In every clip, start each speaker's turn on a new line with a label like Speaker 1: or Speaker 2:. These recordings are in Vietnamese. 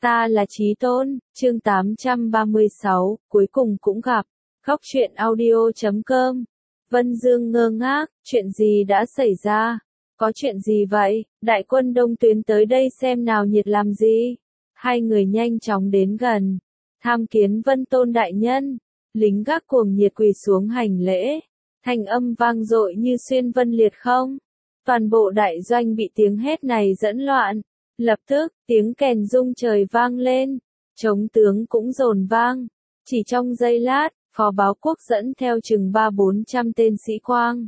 Speaker 1: Ta là Chí Tôn, chương 836, cuối cùng cũng gặp. Góc truyện audio.com. Vân Dương ngơ ngác, chuyện gì đã xảy ra? Có chuyện gì vậy? Đại quân Đông Tuyến tới đây xem nào nhiệt làm gì? Hai người nhanh chóng đến gần. Tham kiến Vân Tôn đại nhân. Lính gác cuồng nhiệt quỳ xuống hành lễ. Thanh âm vang dội như xuyên vân liệt không. Toàn bộ đại doanh bị tiếng hét này dẫn loạn. Lập tức, tiếng kèn rung trời vang lên. Trống tướng cũng dồn vang. Chỉ trong giây lát, Phó Báo Quốc dẫn theo chừng 300-400 tên sĩ quang.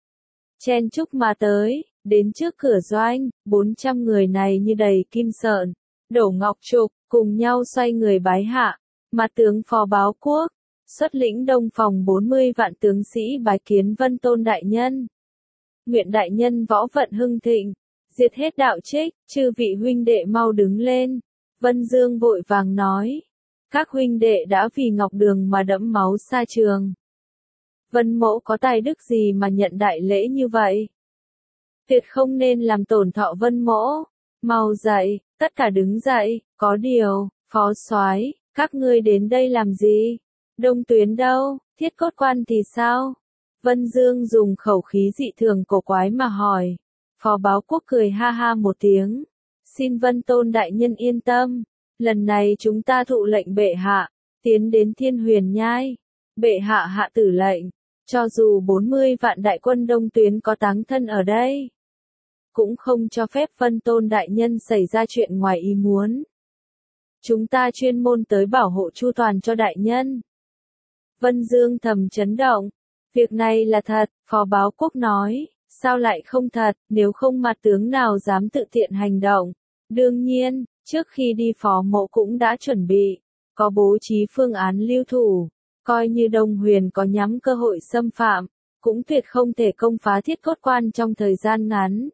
Speaker 1: Chen chúc mà tới, đến trước cửa doanh, 400 người này như đầy kim sợn, đổ ngọc trục, cùng nhau xoay người bái hạ. Mà tướng Phó Báo Quốc, xuất lĩnh đông phòng 40 vạn tướng sĩ bái kiến Vân Tôn đại nhân. Nguyện đại nhân võ vận hưng thịnh, diệt hết đạo trích, chư vị huynh đệ mau đứng lên. Vân Dương vội vàng nói. Các huynh đệ đã vì Ngọc Đường mà đẫm máu xa trường. Vân Mỗ có tài đức gì mà nhận đại lễ như vậy? Tuyệt không nên làm tổn thọ Vân Mỗ. Mau dậy, tất cả đứng dậy, có điều, Phó Soái, các ngươi đến đây làm gì? Đông Tuyến đâu, Thiết Cốt Quan thì sao? Vân Dương dùng khẩu khí dị thường cổ quái mà hỏi. Phó Báo Quốc cười ha ha một tiếng. Xin Vân Tôn đại nhân yên tâm. Lần này chúng ta thụ lệnh bệ hạ, tiến đến Thiên Huyền Nhai. Bệ hạ hạ tử lệnh, cho dù 40 vạn đại quân Đông Tuyến có táng thân ở đây, cũng không cho phép Vân Tôn đại nhân xảy ra chuyện ngoài ý muốn. Chúng ta chuyên môn tới bảo hộ chu toàn cho đại nhân. Vân Dương thầm chấn động. Việc này là thật, Phó Báo Quốc nói. Sao lại không thật, nếu không mà tướng nào dám tự tiện hành động. Đương nhiên, trước khi đi Phó Mộ cũng đã chuẩn bị, có bố trí phương án lưu thủ, coi như Đông Huyền có nhắm cơ hội xâm phạm, cũng tuyệt không thể công phá Thiết Cốt Quan trong thời gian ngắn.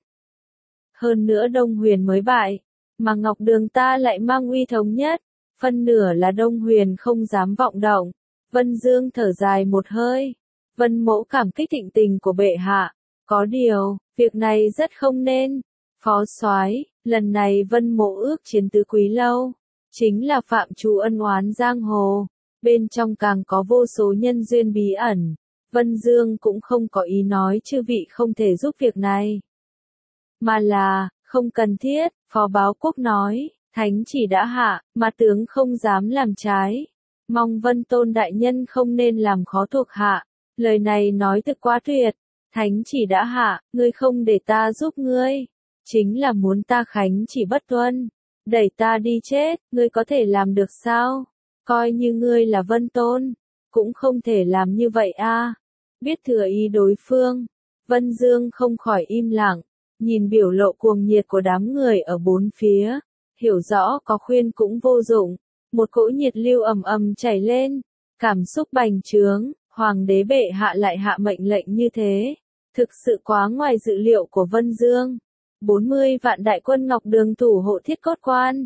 Speaker 1: Hơn nữa Đông Huyền mới bại, mà Ngọc Đường ta lại mang uy thống nhất, phân nửa là Đông Huyền không dám vọng động. Vân Dương thở dài một hơi. Vân Mỗ cảm kích thịnh tình của bệ hạ, có điều, việc này rất không nên. Phó Soái, lần này Vân Mỗ ước chiến tứ quý lâu, chính là phạm trù ân oán giang hồ, bên trong càng có vô số nhân duyên bí ẩn. Vân Dương cũng không có ý nói chư vị không thể giúp việc này, mà là, không cần thiết. Phó Báo Quốc nói, thánh chỉ đã hạ, mà tướng không dám làm trái. Mong Vân Tôn đại nhân không nên làm khó thuộc hạ. Lời này nói thực quá tuyệt. Thánh chỉ đã hạ, ngươi không để ta giúp ngươi, chính là muốn ta khánh chỉ bất tuân, đẩy ta đi chết. Ngươi có thể làm được sao? Coi như ngươi là Vân Tôn, cũng không thể làm như vậy a. Biết thừa ý đối phương, Vân Dương không khỏi im lặng, nhìn biểu lộ cuồng nhiệt của đám người ở bốn phía, hiểu rõ có khuyên cũng vô dụng. Một cỗ nhiệt lưu ầm ầm chảy lên, cảm xúc bành trướng. Hoàng đế bệ hạ lại hạ mệnh lệnh như thế, thực sự quá ngoài dự liệu của Vân Dương. 40 vạn đại quân Ngọc Đường thủ hộ Thiết Cốt Quan.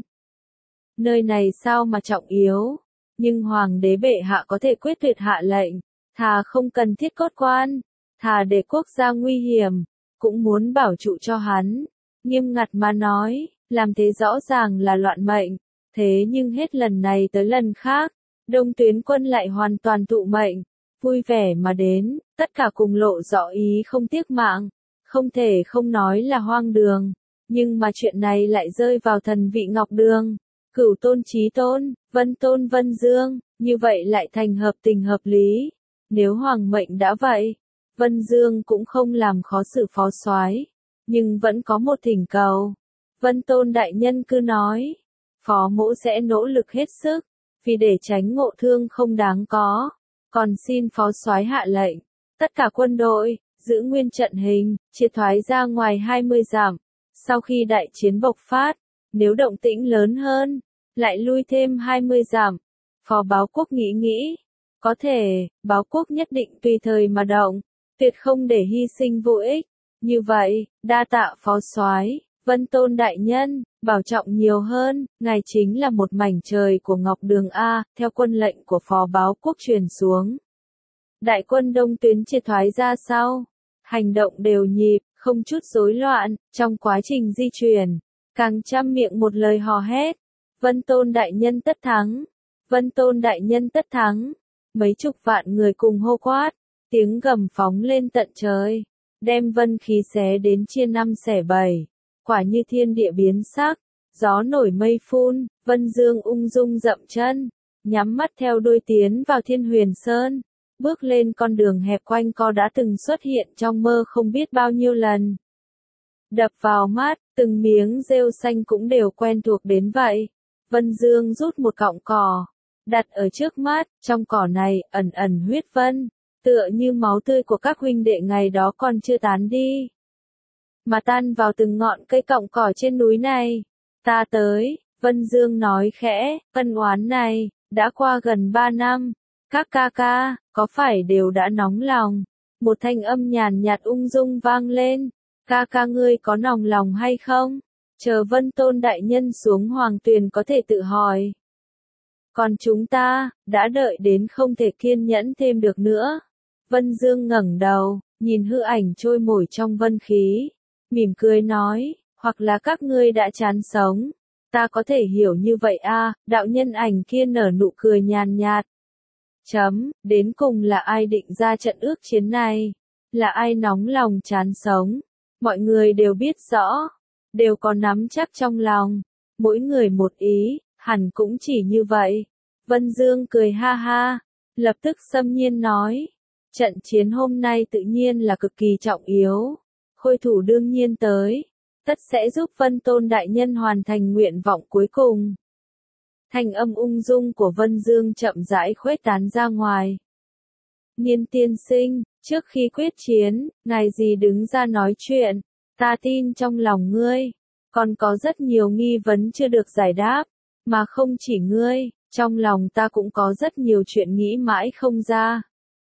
Speaker 1: Nơi này sao mà trọng yếu, nhưng Hoàng đế bệ hạ có thể quyết tuyệt hạ lệnh, thà không cần Thiết Cốt Quan, thà để quốc gia nguy hiểm, cũng muốn bảo trụ cho hắn. Nghiêm ngặt mà nói, làm thế rõ ràng là loạn mệnh, thế nhưng hết lần này tới lần khác, Đông Tuyến quân lại hoàn toàn thụ mệnh. Vui vẻ mà đến, tất cả cùng lộ rõ ý không tiếc mạng, không thể không nói là hoang đường, nhưng mà chuyện này lại rơi vào thần vị Ngọc Đường, Cửu Tôn Chí Tôn, Vân Tôn Vân Dương, như vậy lại thành hợp tình hợp lý. Nếu hoàng mệnh đã vậy, Vân Dương cũng không làm khó xử Phó Soái, nhưng vẫn có một thỉnh cầu. Vân Tôn đại nhân cứ nói, Phó Mỗ sẽ nỗ lực hết sức, vì để tránh ngộ thương không đáng có. Còn xin Phó Soái hạ lệnh, tất cả quân đội, giữ nguyên trận hình, triệt thoái ra ngoài 20 dặm. Sau khi đại chiến bộc phát, nếu động tĩnh lớn hơn, lại lui thêm 20 dặm. Phó Báo Quốc nghĩ, có thể, Báo Quốc nhất định tùy thời mà động, tuyệt không để hy sinh vô ích. Như vậy, đa tạ Phó Soái. Vân Tôn đại nhân, bảo trọng nhiều hơn, ngài chính là một mảnh trời của Ngọc Đường a. Theo quân lệnh của Phó Báo Quốc truyền xuống, đại quân Đông Tuyến triệt thoái ra sau, hành động đều nhịp, không chút rối loạn. Trong quá trình di chuyển, càng trăm miệng một lời hò hét, Vân Tôn đại nhân tất thắng, Vân Tôn đại nhân tất thắng. Mấy chục vạn người cùng hô quát, tiếng gầm phóng lên tận trời, đem vân khí xé đến chia năm xẻ bảy, quả như thiên địa biến sắc, gió nổi mây phun, Vân Dương ung dung dậm chân, nhắm mắt theo đuôi tiến vào Thiên Huyền Sơn, bước lên con đường hẹp quanh co đã từng xuất hiện trong mơ không biết bao nhiêu lần. Đập vào mắt, từng miếng rêu xanh cũng đều quen thuộc đến vậy. Vân Dương rút một cọng cỏ, đặt ở trước mắt, trong cỏ này ẩn ẩn huyết vân, tựa như máu tươi của các huynh đệ ngày đó còn chưa tán đi, mà tan vào từng ngọn cây cọng cỏ trên núi này. Ta tới, Vân Dương nói khẽ, ân oán này, đã qua gần 3 năm, các ca ca, có phải đều đã nóng lòng? Một thanh âm nhàn nhạt ung dung vang lên, ca ca ngươi có nòng lòng hay không? Chờ Vân Tôn đại nhân xuống hoàng tuyền có thể tự hỏi. Còn chúng ta, đã đợi đến không thể kiên nhẫn thêm được nữa. Vân Dương ngẩng đầu, nhìn hư ảnh trôi nổi trong vân khí, mỉm cười nói, hoặc là các ngươi đã chán sống. Ta có thể hiểu như vậy a, đạo nhân ảnh kia nở nụ cười nhàn nhạt. Đến cùng là ai định ra trận ước chiến này? Là ai nóng lòng chán sống? Mọi người đều biết rõ, đều có nắm chắc trong lòng, mỗi người một ý, hẳn cũng chỉ như vậy. Vân Dương cười ha ha, lập tức xâm nhiên nói, trận chiến hôm nay tự nhiên là cực kỳ trọng yếu, khôi thủ đương nhiên tới, tất sẽ giúp Vân Tôn đại nhân hoàn thành nguyện vọng cuối cùng. Thanh âm ung dung của Vân Dương chậm rãi khuếch tán ra ngoài. Niên tiên sinh, trước khi quyết chiến, ngài gì đứng ra nói chuyện, ta tin trong lòng ngươi, còn có rất nhiều nghi vấn chưa được giải đáp, mà không chỉ ngươi, trong lòng ta cũng có rất nhiều chuyện nghĩ mãi không ra.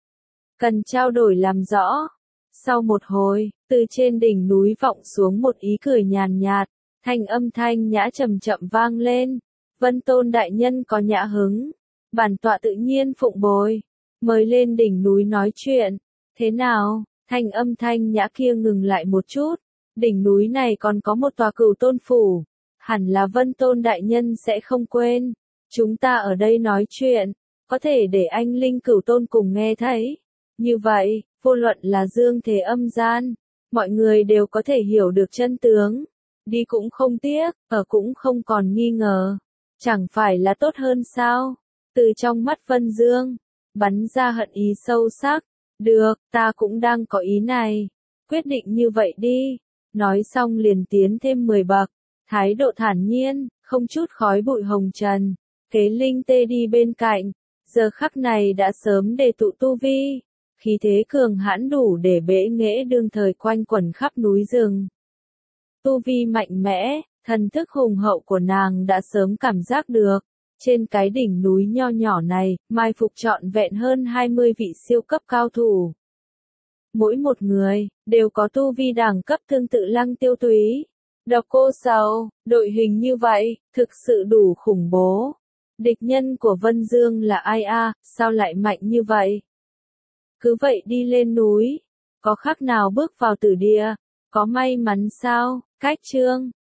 Speaker 1: Cần trao đổi làm rõ. Sau một hồi, từ trên đỉnh núi vọng xuống một ý cười nhàn nhạt, thanh âm thanh nhã chậm chậm vang lên. Vân Tôn đại nhân có nhã hứng, bản tọa tự nhiên phụng bồi, mời lên đỉnh núi nói chuyện. Thế nào? Thanh âm thanh nhã kia ngừng lại một chút. Đỉnh núi này còn có một tòa Cửu Tôn phủ, hẳn là Vân Tôn đại nhân sẽ không quên. Chúng ta ở đây nói chuyện, có thể để anh Linh Cửu Tôn cùng nghe thấy. Như vậy, vô luận là dương thế âm gian, mọi người đều có thể hiểu được chân tướng. Đi cũng không tiếc, ở cũng không còn nghi ngờ. Chẳng phải là tốt hơn sao? Từ trong mắt Vân Dương, bắn ra hận ý sâu sắc. Được, ta cũng đang có ý này. Quyết định như vậy đi. Nói xong liền tiến thêm 10 bậc. Thái độ thản nhiên, không chút khói bụi hồng trần. Kế Linh Tê đi bên cạnh. Giờ khắc này đã sớm đề tụ tu vi. Khí thế cường hãn đủ để bẽ nghễ đương thời quanh quẩn khắp núi rừng. Tu vi mạnh mẽ, thần thức hùng hậu của nàng đã sớm cảm giác được. Trên cái đỉnh núi nho nhỏ này, mai phục trọn vẹn hơn 20 vị siêu cấp cao thủ. Mỗi một người, đều có tu vi đẳng cấp tương tự Lăng Tiêu Túy. Độc Cô Sầu, đội hình như vậy, thực sự đủ khủng bố. Địch nhân của Vân Dương là ai a, sao lại mạnh như vậy? Cứ vậy đi lên núi, có khác nào bước vào tử địa, có may mắn sao? Cách chương